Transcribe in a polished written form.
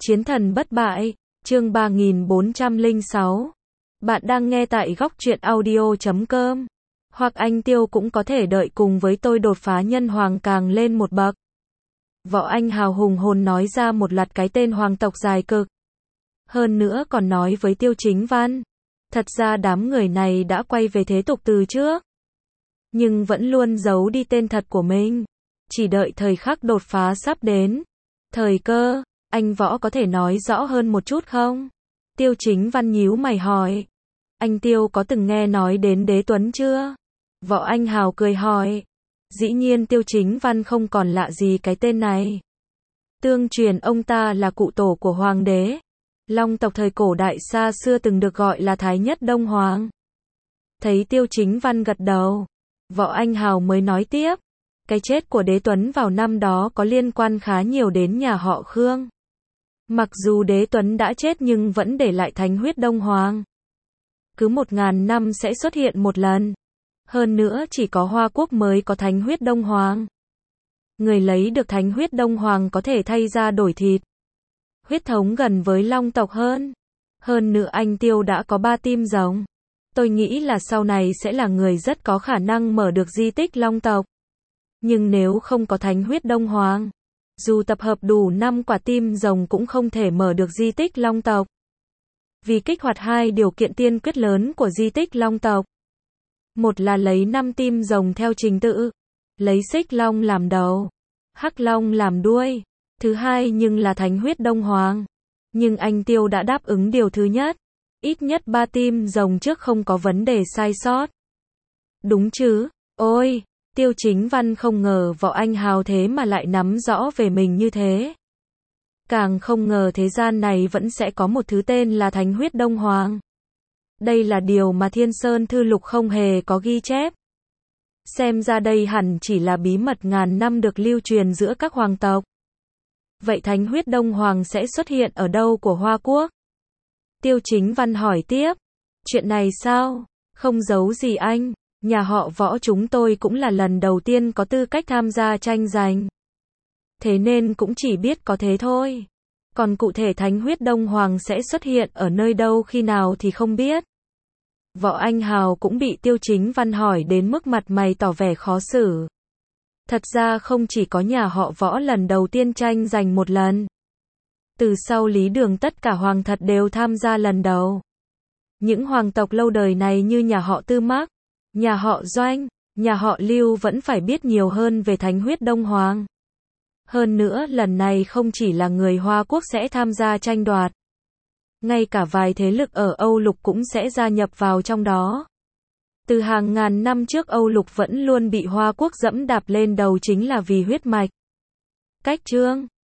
Chiến thần bất bại, chương 3406. Bạn đang nghe tại góc truyện audio.com. Hoặc anh Tiêu cũng có thể đợi cùng với tôi đột phá nhân hoàng càng lên một bậc. Võ Anh hào hùng hồn nói ra một loạt cái tên hoàng tộc dài cực. Hơn nữa còn nói với Tiêu Chính Văn. Thật ra đám người này đã quay về thế tục từ trước. Nhưng vẫn luôn giấu đi tên thật của mình. Chỉ đợi thời khắc đột phá sắp đến. Thời cơ, anh Võ có thể nói rõ hơn một chút không? Tiêu Chính Văn nhíu mày hỏi. Anh Tiêu có từng nghe nói đến Đế Tuấn chưa? Võ Anh hào cười hỏi. Dĩ nhiên Tiêu Chính Văn không còn lạ gì cái tên này. Tương truyền ông ta là cụ tổ của hoàng đế. Long tộc thời cổ đại xa xưa từng được gọi là Thái Nhất Đông Hoàng. Thấy Tiêu Chính Văn gật đầu, Võ Anh hào mới nói tiếp. Cái chết của Đế Tuấn vào năm đó có liên quan khá nhiều đến nhà họ Khương. Mặc dù Đế Tuấn đã chết nhưng vẫn để lại thánh huyết Đông Hoàng. Cứ 1000 năm sẽ xuất hiện một lần. Hơn nữa chỉ có Hoa Quốc mới có thánh huyết Đông Hoàng. Người lấy được thánh huyết Đông Hoàng có thể thay ra đổi thịt. Huyết thống gần với Long tộc hơn. Hơn nữa anh Tiêu đã có 3 tim rồng. Tôi nghĩ là sau này sẽ là người rất có khả năng mở được di tích Long tộc. Nhưng nếu không có thánh huyết Đông Hoàng, dù tập hợp đủ 5 quả tim rồng cũng không thể mở được di tích Long tộc. Vì kích hoạt 2 điều kiện tiên quyết lớn của di tích Long tộc. Một là lấy 5 tim rồng theo trình tự, lấy Xích Long làm đầu, Hắc Long làm đuôi. Thứ hai nhưng là thánh huyết Đông Hoàng. Nhưng anh Tiêu đã đáp ứng điều thứ nhất. Ít nhất 3 tim rồng trước không có vấn đề sai sót. Đúng chứ? Ôi! Tiêu Chính Văn không ngờ Võ Anh hào thế mà lại nắm rõ về mình như thế. Càng không ngờ thế gian này vẫn sẽ có một thứ tên là thánh huyết Đông Hoàng. Đây là điều mà Thiên Sơn Thư Lục không hề có ghi chép. Xem ra đây hẳn chỉ là bí mật ngàn năm được lưu truyền giữa các hoàng tộc. Vậy thánh huyết Đông Hoàng sẽ xuất hiện ở đâu của Hoa Quốc? Tiêu Chính Văn hỏi tiếp. Chuyện này sao? Không giấu gì anh. Nhà họ Võ chúng tôi cũng là lần đầu tiên có tư cách tham gia tranh giành. Thế nên cũng chỉ biết có thế thôi. Còn cụ thể thánh huyết Đông Hoàng sẽ xuất hiện ở nơi đâu khi nào thì không biết. Võ Anh hào cũng bị Tiêu Chính Văn hỏi đến mức mặt mày tỏ vẻ khó xử. Thật ra không chỉ có nhà họ Võ lần đầu tiên tranh giành một lần. Từ sau Lý Đường tất cả hoàng thật đều tham gia lần đầu. Những hoàng tộc lâu đời này như nhà họ Tư Mác, nhà họ Doanh, nhà họ Lưu vẫn phải biết nhiều hơn về thánh huyết Đông Hoàng. Hơn nữa lần này không chỉ là người Hoa Quốc sẽ tham gia tranh đoạt. Ngay cả vài thế lực ở Âu Lục cũng sẽ gia nhập vào trong đó. Từ hàng ngàn năm trước Âu Lục vẫn luôn bị Hoa Quốc dẫm đạp lên đầu chính là vì huyết mạch. Cách chương